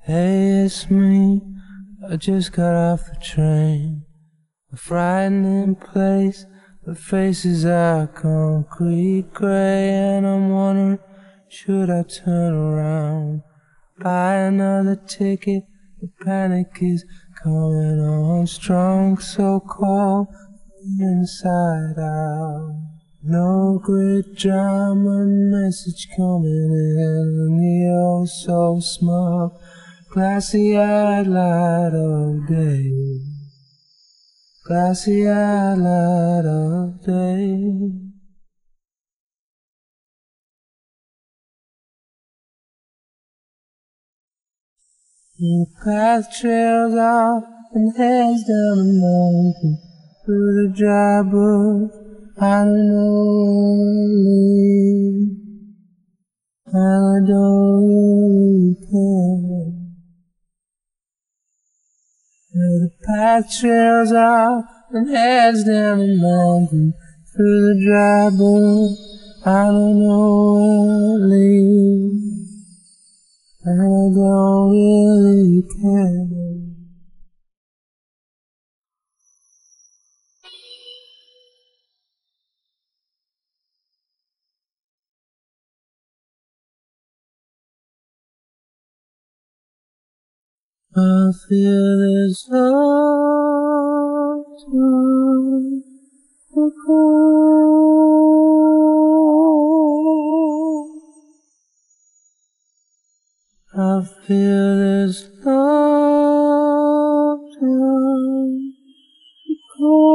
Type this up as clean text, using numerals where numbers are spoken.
Hey, it's me. I just got off the train. A frightening place. The faces are concrete gray, and I'm wondering, should I turn around, buy another ticket? The panic is coming on strong, so cold inside out. No great drama, message coming in the oh so smug, glassy-eyed light of day, glassy-eyed light of day. The path trails off and heads down the mountain through the dry bush. I don't know where to lead, and I don't really care. The path trails off and heads down the mountain through the dry bush. I don't know where to lead, and I don't really care. I feel there's no time to go. I feel there's no time to go.